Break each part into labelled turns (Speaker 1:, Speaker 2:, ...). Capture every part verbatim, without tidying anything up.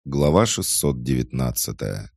Speaker 1: Глава шестьсот девятнадцатая.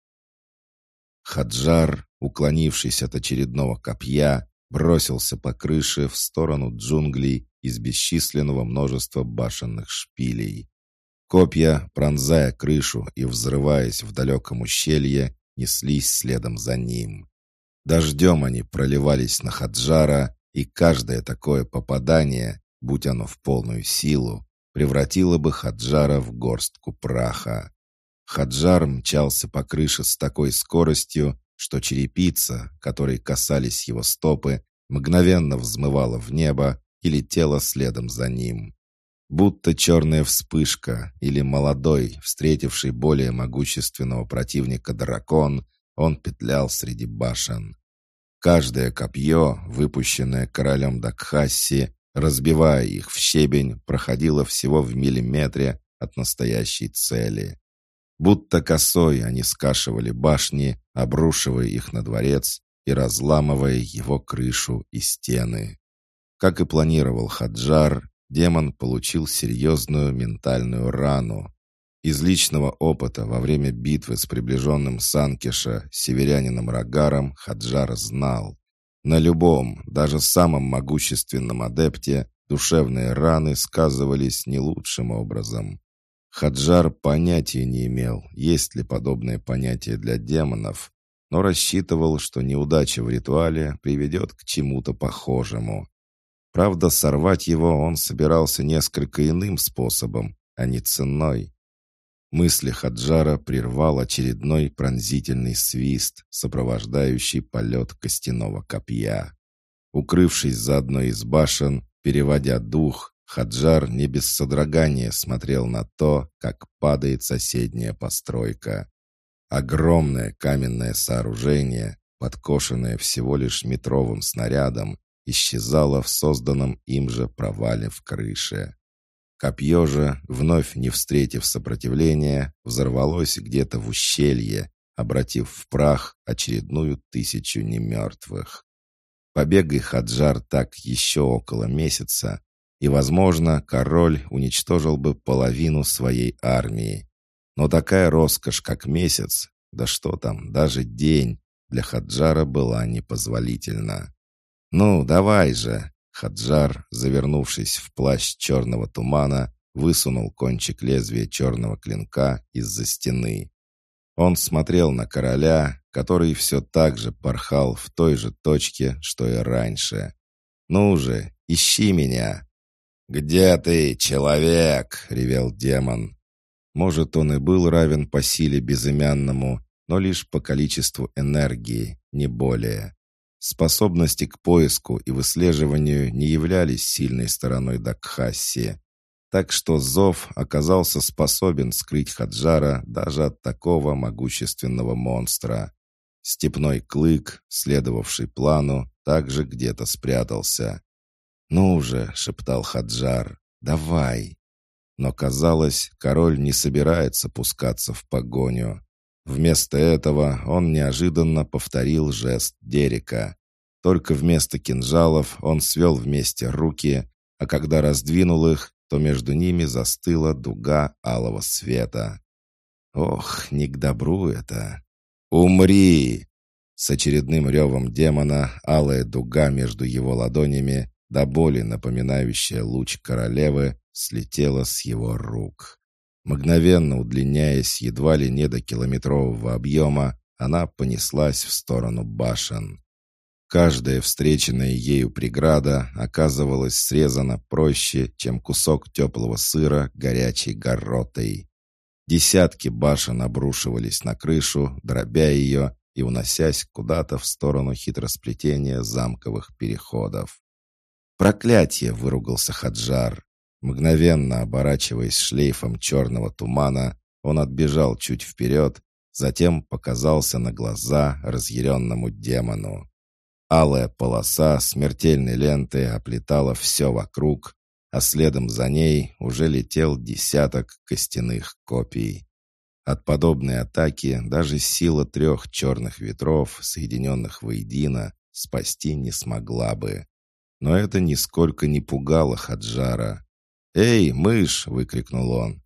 Speaker 1: Хаджар, уклонившись от очередного копья, бросился по крыше в сторону джунглей из бесчисленного множества башенных шпилей. Копья, пронзая крышу и взрываясь в далеком ущелье, неслись следом за ним. Дождем они проливались на Хаджара, и каждое такое попадание, будь оно в полную силу, превратило бы Хаджара в горстку праха. Хаджар мчался по крыше с такой скоростью, что черепица, которой касались его стопы, мгновенно взмывала в небо и летела следом за ним. Будто черная вспышка или молодой, встретивший более могущественного противника дракон, он петлял среди башен. Каждое копье, выпущенное королем Дакхасси, разбивая их в щебень, проходило всего в миллиметре от настоящей цели. Будто косой они скашивали башни, обрушивая их на дворец и разламывая его крышу и стены. Как и планировал Хаджар, демон получил серьезную ментальную рану. Из личного опыта во время битвы с приближенным Санкеша, северянином Рагаром, Хаджар знал: на любом, даже самом могущественном адепте душевные раны сказывались не лучшим образом. Хаджар понятия не имел, есть ли подобное понятие для демонов, но рассчитывал, что неудача в ритуале приведет к чему-то похожему. Правда, сорвать его он собирался несколько иным способом, а не ценой. Мысли Хаджара прервал очередной пронзительный свист, сопровождающий полет костяного копья. Укрывшись за одной из башен, переводя дух, Хаджар не без содрогания смотрел на то, как падает соседняя постройка. Огромное каменное сооружение, подкошенное всего лишь метровым снарядом, исчезало в созданном им же провале в крыше. Копье же, вновь не встретив сопротивления, взорвалось где-то в ущелье, обратив в прах очередную тысячу немертвых. Побегай Хаджар так еще около месяца, и, возможно, король уничтожил бы половину своей армии. Но такая роскошь, как месяц, да что там, даже день, для Хаджара была непозволительна. «Ну, давай же!» Хаджар, завернувшись в плащ черного тумана, высунул кончик лезвия черного клинка из-за стены. Он смотрел на короля, который все так же порхал в той же точке, что и раньше. «Ну же, ищи меня!» «Где ты, человек?» — ревел демон. Может, он и был равен по силе безымянному, но лишь по количеству энергии, не более. Способности к поиску и выслеживанию не являлись сильной стороной Дакхасси, так что зов оказался способен скрыть Хаджара даже от такого могущественного монстра. Степной клык, следовавший плану, также где-то спрятался. «Ну же!» — шептал Хаджар. «Давай!» Но, казалось, король не собирается пускаться в погоню. Вместо этого он неожиданно повторил жест Дерека. Только вместо кинжалов он свел вместе руки, а когда раздвинул их, то между ними застыла дуга алого света. Ох, не к добру это! «Умри!» С очередным ревом демона алая дуга между его ладонями, до боли напоминающая луч королевы, слетела с его рук. Мгновенно удлиняясь едва ли не до километрового объема, она понеслась в сторону башен. Каждая встреченная ею преграда оказывалась срезана проще, чем кусок теплого сыра горячей гарротой. Десятки башен обрушивались на крышу, дробя ее и уносясь куда-то в сторону хитросплетения замковых переходов. «Проклятье!» — выругался Хаджар. Мгновенно оборачиваясь шлейфом черного тумана, он отбежал чуть вперед, затем показался на глаза разъяренному демону. Алая полоса смертельной ленты оплетала все вокруг, а следом за ней уже летел десяток костяных копий. От подобной атаки даже сила трех черных ветров, соединенных воедино, спасти не смогла бы. Но это нисколько не пугало Хаджара. «Эй, мышь!» — выкрикнул он.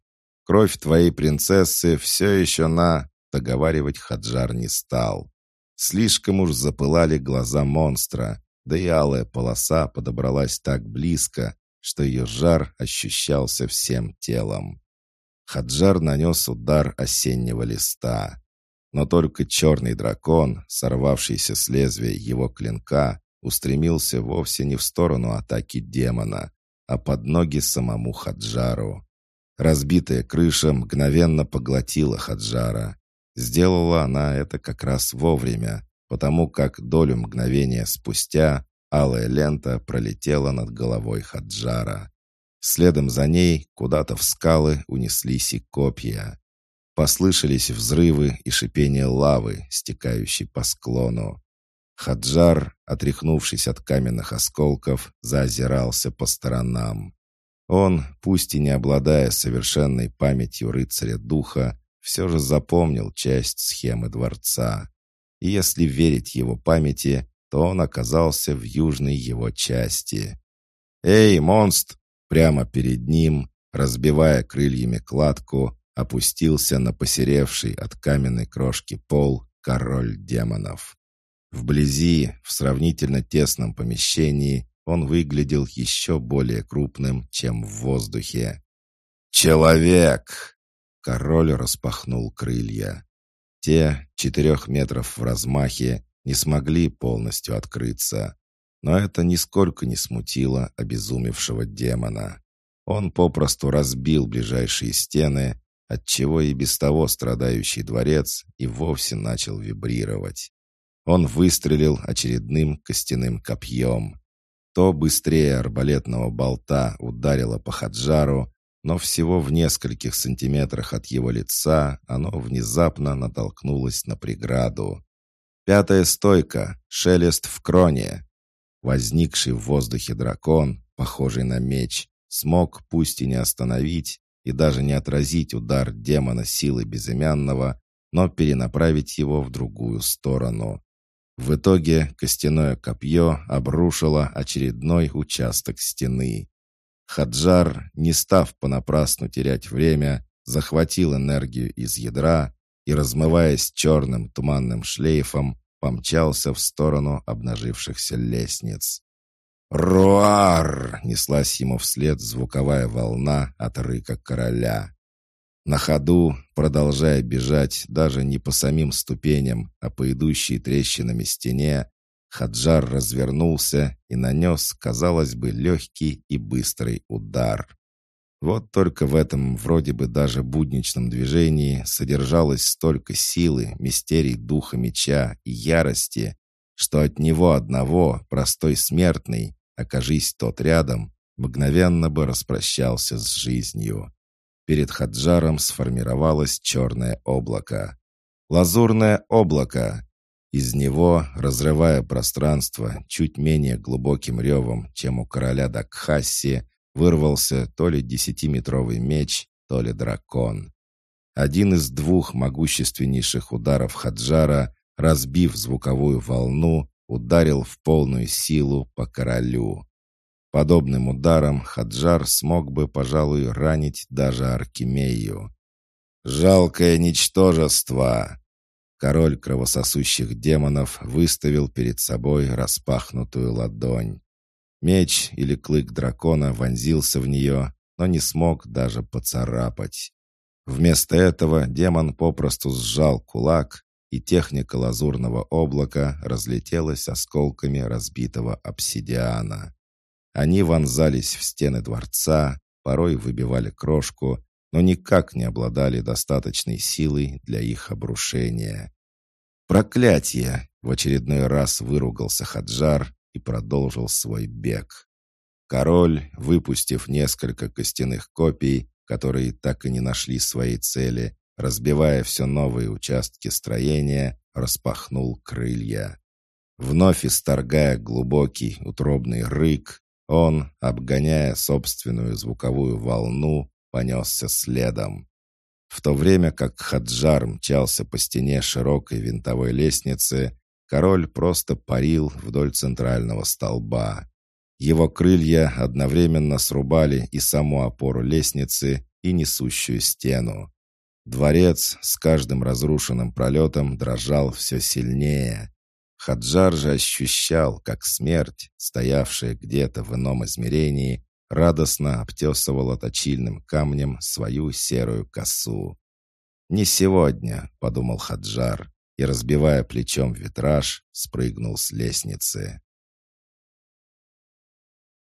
Speaker 1: Кровь твоей принцессы все еще на...» Договаривать Хаджар не стал. Слишком уж запылали глаза монстра, да и алая полоса подобралась так близко, что ее жар ощущался всем телом. Хаджар нанес удар осеннего листа. Но только черный дракон, сорвавшийся с лезвия его клинка, устремился вовсе не в сторону атаки демона, а под ноги самому Хаджару. Разбитая крыша мгновенно поглотила Хаджара. Сделала она это как раз вовремя, потому как долю мгновения спустя алая лента пролетела над головой Хаджара. Следом за ней куда-то в скалы унеслись и копья. Послышались взрывы и шипение лавы, стекающей по склону. Хаджар, отряхнувшись от каменных осколков, заозирался по сторонам. Он, пусть и не обладая совершенной памятью рыцаря духа, все же запомнил часть схемы дворца. И если верить его памяти, то он оказался в южной его части. «Эй, монстр!» Прямо перед ним, разбивая крыльями кладку, опустился на посеревший от каменной крошки пол король демонов. Вблизи, в сравнительно тесном помещении, он выглядел еще более крупным, чем в воздухе. «Человек!» Король распахнул крылья. Те, четырех метров в размахе, не смогли полностью открыться. Но это нисколько не смутило обезумевшего демона. Он попросту разбил ближайшие стены, отчего и без того страдающий дворец и вовсе начал вибрировать. Он выстрелил очередным костяным копьем. То быстрее арбалетного болта ударило по Хаджару, но всего в нескольких сантиметрах от его лица оно внезапно натолкнулось на преграду. Пятая стойка, шелест в кроне. Возникший в воздухе дракон, похожий на меч, смог пусть и не остановить, и даже не отразить удар демона силы безымянного, но перенаправить его в другую сторону. В итоге костяное копье обрушило очередной участок стены. Хаджар, не став понапрасну терять время, захватил энергию из ядра и, размываясь черным туманным шлейфом, помчался в сторону обнажившихся лестниц. «Руар!» — неслась ему вслед звуковая волна от рыка короля. На ходу, продолжая бежать даже не по самим ступеням, а по идущей трещинами стене, Хаджар развернулся и нанес, казалось бы, легкий и быстрый удар. Вот только в этом вроде бы даже будничном движении содержалось столько силы, мистерий духа меча и ярости, что от него одного простой смертный, окажись тот рядом, мгновенно бы распрощался с жизнью. Перед Хаджаром сформировалось черное облако. Лазурное облако! Из него, разрывая пространство чуть менее глубоким ревом, чем у короля Дакхасси, вырвался то ли десятиметровый меч, то ли дракон. Один из двух могущественнейших ударов Хаджара, разбив звуковую волну, ударил в полную силу по королю. Подобным ударом Хаджар смог бы, пожалуй, ранить даже Аркемию. «Жалкое ничтожество!» Король кровососущих демонов выставил перед собой распахнутую ладонь. Меч или клык дракона вонзился в нее, но не смог даже поцарапать. Вместо этого демон попросту сжал кулак, и техника лазурного облака разлетелась осколками разбитого обсидиана. Они вонзались в стены дворца, порой выбивали крошку, но никак не обладали достаточной силой для их обрушения. «Проклятие!» — в очередной раз выругался Хаджар и продолжил свой бег. Король, выпустив несколько костяных копий, которые так и не нашли своей цели, разбивая все новые участки строения, распахнул крылья. Вновь исторгая глубокий утробный рык, он, обгоняя собственную звуковую волну, понесся следом. В то время как Хаджар мчался по стене широкой винтовой лестницы, король просто парил вдоль центрального столба. Его крылья одновременно срубали и саму опору лестницы, и несущую стену. Дворец с каждым разрушенным пролетом дрожал все сильнее. Хаджар же ощущал, как смерть, стоявшая где-то в ином измерении, радостно обтесывала точильным камнем свою серую косу. «Не сегодня», — подумал Хаджар, и, разбивая плечом витраж, спрыгнул с лестницы.